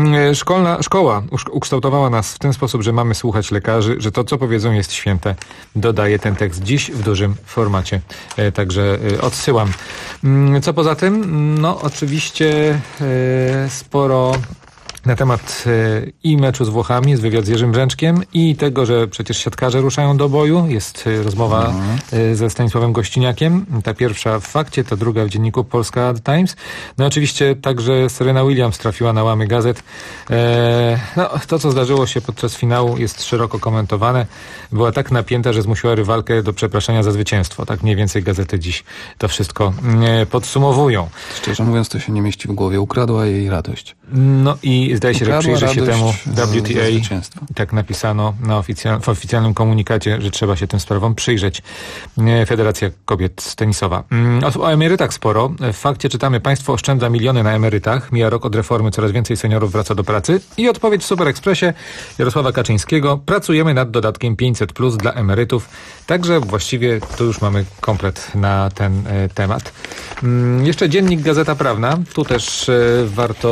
Szkoła ukształtowała nas w ten sposób, że mamy słuchać lekarzy, że to, co powiedzą, jest święte. Dodaje ten tekst dziś w dużym formacie. Także odsyłam. Co poza tym? No oczywiście sporo na temat i meczu z Włochami, z wywiad z Jerzym Brzęczkiem i tego, że przecież siatkarze ruszają do boju. Jest rozmowa ze Stanisławem Gościniakiem. Ta pierwsza w Fakcie, ta druga w Dzienniku Polska The Times. No oczywiście także Serena Williams trafiła na łamy gazet. No, to, co zdarzyło się podczas finału, jest szeroko komentowane. Była tak napięta, że zmusiła rywalkę do przepraszania za zwycięstwo. Tak mniej więcej gazety dziś to wszystko podsumowują. Szczerze mówiąc, to się nie mieści w głowie. Ukradła jej radość. No i zdaje się, że przyjrzy się temu WTA. Tak napisano w oficjalnym komunikacie, że trzeba się tym sprawom przyjrzeć. Federacja Kobiet Tenisowa. O emerytach sporo. W Fakcie czytamy: państwo oszczędza miliony na emerytach. Mija rok od reformy, coraz więcej seniorów wraca do pracy. I odpowiedź w Super Expressie Jarosława Kaczyńskiego: pracujemy nad dodatkiem 500+ dla emerytów. Także właściwie tu już mamy komplet na ten temat. Jeszcze Dziennik Gazeta Prawna. Tu też warto zajrzeć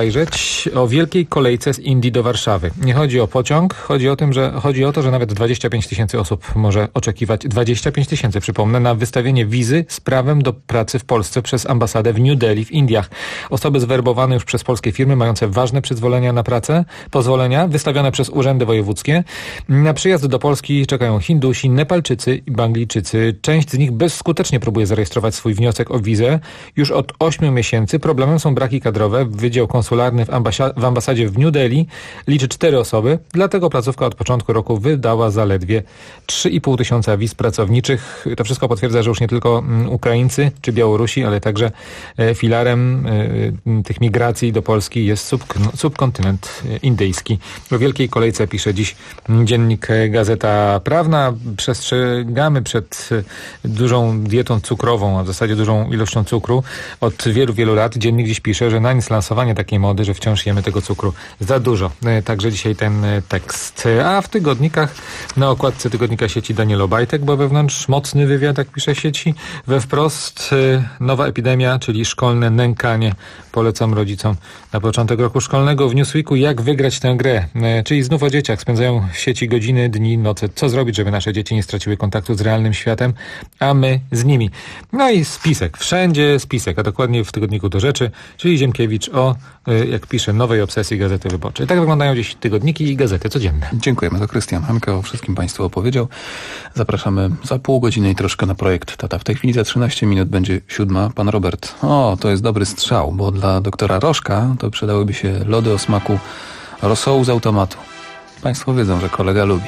zajrzeć, o wielkiej kolejce z Indii do Warszawy. Nie chodzi o pociąg, chodzi o to, że nawet 25 tysięcy osób może oczekiwać, 25 tysięcy, przypomnę, na wystawienie wizy z prawem do pracy w Polsce przez ambasadę w New Delhi w Indiach. Osoby zwerbowane już przez polskie firmy, mające ważne przyzwolenia na pracę, pozwolenia wystawione przez urzędy wojewódzkie. Na przyjazd do Polski czekają Hindusi, Nepalczycy i Banglijczycy. Część z nich bezskutecznie próbuje zarejestrować swój wniosek o wizę. Już od 8 miesięcy problemem są braki kadrowe. Wydział konsularny w ambasadzie w New Delhi liczy 4 osoby, dlatego placówka od początku roku wydała zaledwie 3,5 tysiąca wiz pracowniczych. To wszystko potwierdza, że już nie tylko Ukraińcy czy Białorusi, ale także filarem tych migracji do Polski jest subkontynent indyjski. O wielkiej kolejce pisze dziś dziennik Gazeta Prawna. Przestrzegamy przed dużą dietą cukrową, a w zasadzie dużą ilością cukru. Od wielu, wielu lat dziennik dziś pisze, że na nic lansowanie takiej mody, że wciąż jemy tego cukru za dużo. Także dzisiaj ten tekst. A w tygodnikach, na okładce tygodnika sieci Daniel Obajtek, bo wewnątrz mocny wywiad, jak pisze sieci. We wprost nowa epidemia, czyli szkolne nękanie. Polecam rodzicom na początek roku szkolnego. W Newsweeku jak wygrać tę grę. Czyli znów o dzieciach. Spędzają w sieci godziny, dni, noce. Co zrobić, żeby nasze dzieci nie straciły kontaktu z realnym światem, a my z nimi. No i spisek. Wszędzie spisek, a dokładnie w tygodniku Do Rzeczy, czyli Ziemkiewicz o, jak pisze, nowej obsesji Gazety Wyborczej. Tak wyglądają dziś tygodniki i gazety codzienne. Dziękujemy. To Krystian Hanka o wszystkim Państwu opowiedział. Zapraszamy za pół godziny i troszkę na projekt Tata. W tej chwili za 13 minut będzie 7. Pan Robert. O, to jest dobry strzał, bo dla doktora Rożka to przydałyby się lody o smaku rosołu z automatu. Państwo wiedzą, że kolega lubi.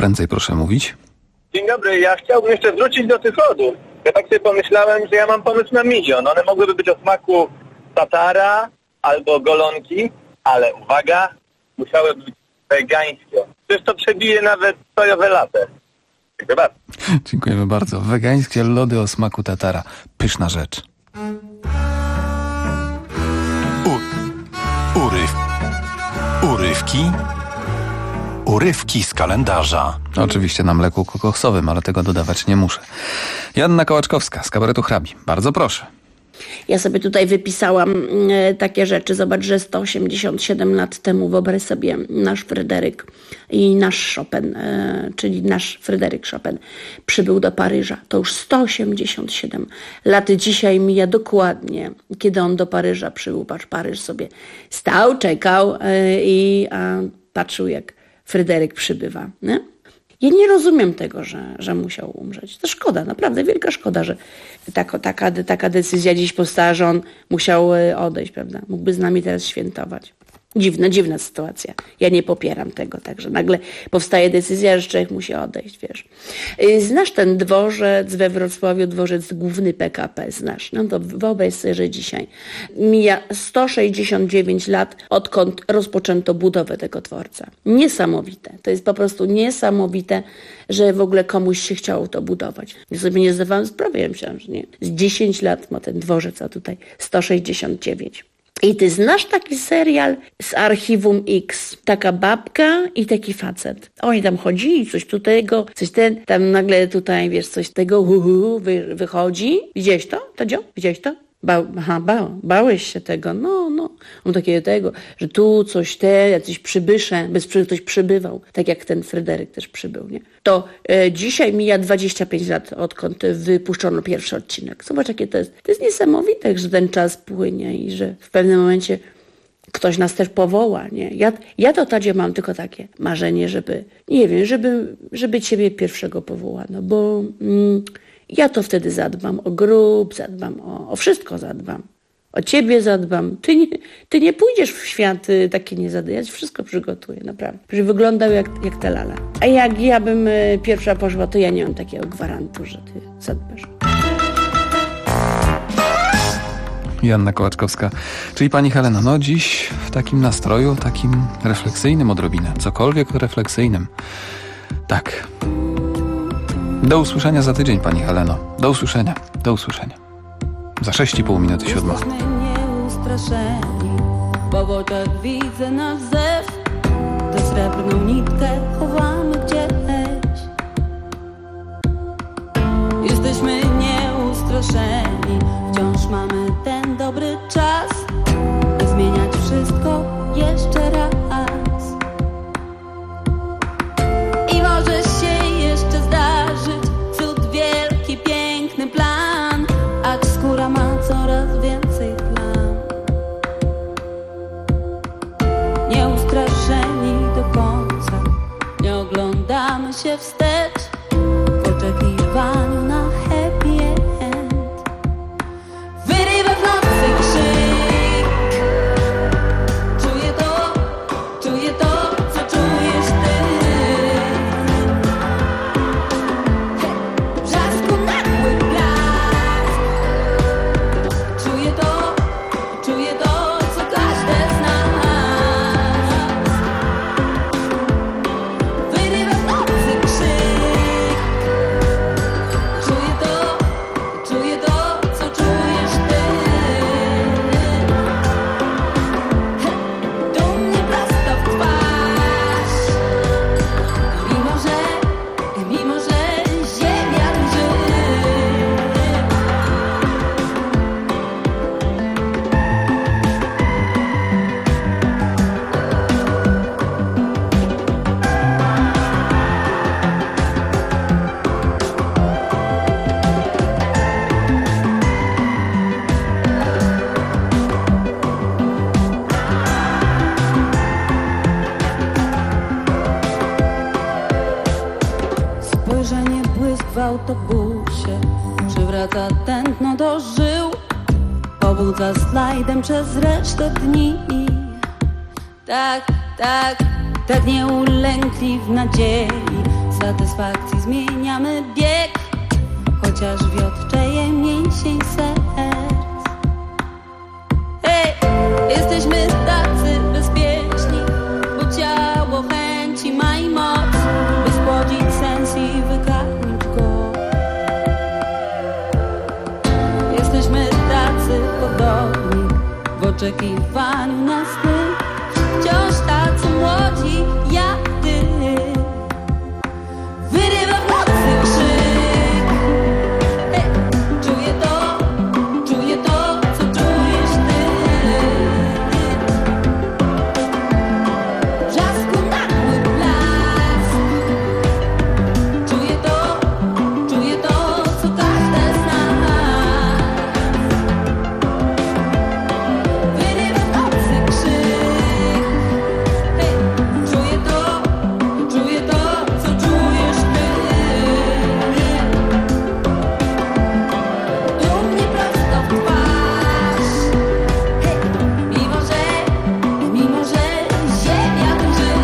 prędzej proszę mówić. Dzień dobry, ja chciałbym jeszcze wrócić do tych lodów. Ja tak sobie pomyślałem, że ja mam pomysł na mizion. One mogłyby być o smaku tatara albo golonki, ale uwaga, musiały być wegańskie. Przecież to przebije nawet sojowe latte. Dziękuję bardzo. Dziękujemy bardzo. Wegańskie lody o smaku tatara. Pyszna rzecz. Urywki z kalendarza. Oczywiście na mleku kokosowym, ale tego dodawać nie muszę. Joanna Kołaczkowska z kabaretu Hrabi. Bardzo proszę. Ja sobie tutaj wypisałam takie rzeczy. Zobacz, że 187 lat temu, wyobraź sobie, nasz Fryderyk i nasz Chopin, czyli nasz Fryderyk Chopin przybył do Paryża. To już 187 lat. Dzisiaj mija dokładnie, kiedy on do Paryża przybył. Patrz, Paryż sobie stał, czekał i patrzył, jak Fryderyk przybywa. Nie? Ja nie rozumiem tego, że musiał umrzeć. To szkoda, naprawdę wielka szkoda, że taka decyzja dziś powstała, że on musiał odejść, prawda? Mógłby z nami teraz świętować. Dziwna sytuacja. Ja nie popieram tego, także nagle powstaje decyzja, że człowiek musi odejść, wiesz. Znasz ten dworzec we Wrocławiu, dworzec główny PKP, znasz? No to wyobraź sobie, że dzisiaj mija 169 lat, odkąd rozpoczęto budowę tego dworca. Niesamowite. To jest po prostu niesamowite, że w ogóle komuś się chciało to budować. Ja sobie nie zdawałam sprawy, ja myślałam, że nie. Z 10 lat ma ten dworzec, a tutaj 169. I ty znasz taki serial z Archiwum X? Taka babka i taki facet. Oni tam chodzili, coś tego, coś tam nagle tutaj, wiesz, coś tego wychodzi. Widziałeś to, Tadzio? Widziałeś to? Bałeś się tego, no takiego tego, że tu coś jacyś przybysze, ktoś przybywał, tak jak ten Fryderyk też przybył, nie? To dzisiaj mija 25 lat, odkąd wypuszczono pierwszy odcinek. Zobacz, jakie to jest. To jest niesamowite, że ten czas płynie i że w pewnym momencie ktoś nas też powoła, nie? Ja to, Tadzie, mam tylko takie marzenie, żeby ciebie pierwszego powołano, bo ja to wtedy zadbam o grób, zadbam o wszystko zadbam. O ciebie zadbam. Ty nie pójdziesz w świat takie nie zadać. Ja ci wszystko przygotuję, naprawdę. Żeby wyglądał jak ta lala. A jak ja bym pierwsza poszła, to ja nie mam takiego gwarantu, że ty zadbasz. Joanna Kołaczkowska, czyli pani Helena. No dziś w takim nastroju, takim refleksyjnym odrobinę. Cokolwiek refleksyjnym. Tak. Do usłyszenia za tydzień, pani Heleno. Do usłyszenia. Za 6,5 minuty 7. Jesteśmy nieustraszeni, bo w oczach widzę nasz zew. Tę srebrną nitkę chowamy gdzieś. Jesteśmy nieustraszeni, wciąż mamy ten dobry czas, by zmieniać wszystko jeszcze raz. I może się jeszcze zdarzyć cud wielki, piękny plan, acz skóra ma coraz więcej plam. Nieustraszeni do końca, nie oglądamy się wstecz w oczekiwaniu na happy end. Wyrywa w nocy krzyk, czuję to, co czujesz ty. W brzasku nagły blask, czuję to, co każdy z nas. Wyrywa w nocy krzyk, czuję to, co czujesz ty. Do mnie prosto w twarz, mimo że ziemia drży. Spojrzenie, błysk w autobusie, przywraca tętno do żył, pobudza slajdem przez resztę dni. Tak nieulękli w nadziei, satysfakcji zmieniamy bieg, chociaż wiotczeje mięsień serc. Hej, jesteśmy tacy bezpieczni, bo ciało chęci ma i moc, by spłodzić sens i wykarmić go. Jesteśmy tacy podobni w oczekiwaniu na sny, wciąż tacy młodzi jak ty. Wyrywa w nocy krzyk. Hej, czuję to, co czujesz ty. Brzasku nagły blask. Czuję to, co każde z nas. Wyrywa w nocy krzyk. Hej, czuję to, co czujesz ty. Dumnie prosto w twarz. Hej, mimo że ziemia drży.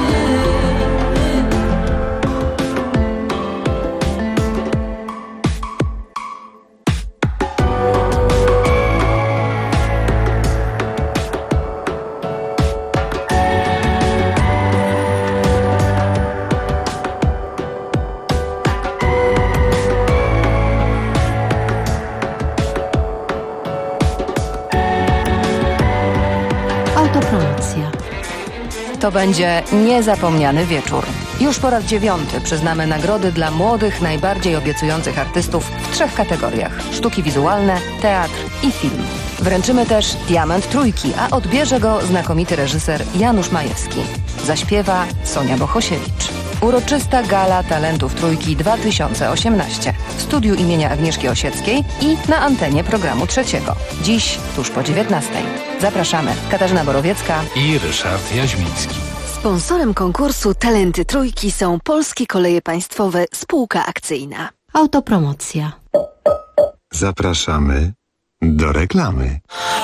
Autopromocja. To będzie niezapomniany wieczór. Już po raz 9 przyznamy nagrody dla młodych, najbardziej obiecujących artystów w 3 kategoriach: sztuki wizualne, teatr i film. Wręczymy też Diament Trójki, a odbierze go znakomity reżyser Janusz Majewski. Zaśpiewa Sonia Bohosiewicz. Uroczysta Gala Talentów Trójki 2018 w studiu imienia Agnieszki Osieckiej i na antenie programu Trzeciego. Dziś tuż po 19:00. Zapraszamy. Katarzyna Borowiecka i Ryszard Jaźmiński. Sponsorem konkursu Talenty Trójki są Polskie Koleje Państwowe Spółka Akcyjna. Autopromocja. Zapraszamy do reklamy.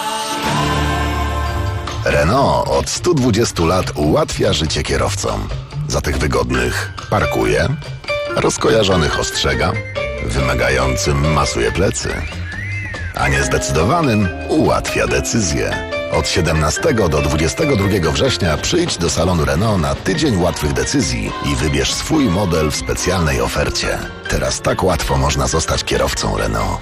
Renault od 120 lat ułatwia życie kierowcom. Za tych wygodnych parkuje, rozkojarzonych ostrzega, wymagającym masuje plecy, a niezdecydowanym ułatwia decyzje. Od 17 do 22 września przyjdź do salonu Renault na tydzień łatwych decyzji i wybierz swój model w specjalnej ofercie. Teraz tak łatwo można zostać kierowcą Renault.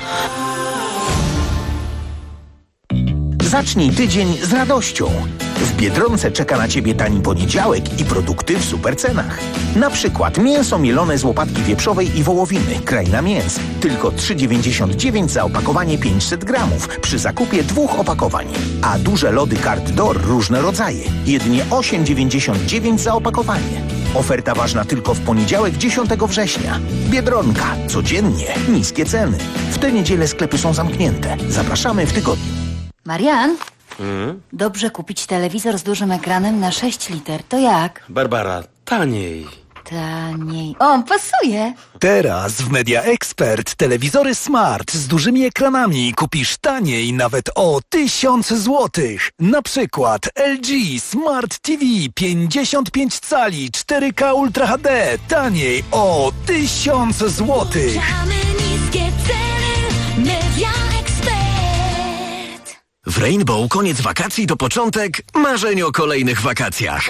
Zacznij tydzień z radością. W Biedronce czeka na Ciebie tani poniedziałek i produkty w super cenach. Na przykład mięso mielone z łopatki wieprzowej i wołowiny, Kraina Mięs. Tylko 3,99 za opakowanie 500 gramów przy zakupie 2 opakowań. A duże lody Carte d'Or różne rodzaje. Jedynie 8,99 za opakowanie. Oferta ważna tylko w poniedziałek 10 września. Biedronka. Codziennie niskie ceny. W tę niedzielę sklepy są zamknięte. Zapraszamy w tygodniu. Marian? Dobrze kupić telewizor z dużym ekranem na 6 liter. To jak? Barbara, taniej. Taniej. O, pasuje. Teraz w Media Expert telewizory smart z dużymi ekranami kupisz taniej nawet o 1000 złotych. Na przykład LG Smart TV 55 cali 4K Ultra HD taniej o 1000 złotych. Niskie ceny, Media Expert. W Rainbow koniec wakacji to początek marzeń o kolejnych wakacjach.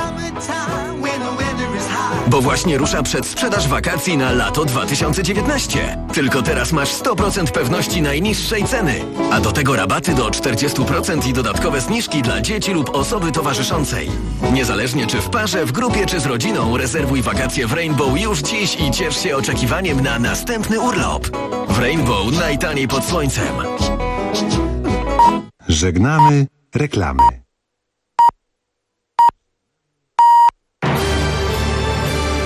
Bo właśnie rusza przedsprzedaż wakacji na lato 2019. Tylko teraz masz 100% pewności najniższej ceny. A do tego rabaty do 40% i dodatkowe zniżki dla dzieci lub osoby towarzyszącej. Niezależnie czy w parze, w grupie czy z rodziną, rezerwuj wakacje w Rainbow już dziś i ciesz się oczekiwaniem na następny urlop. W Rainbow najtaniej pod słońcem. Żegnamy reklamy.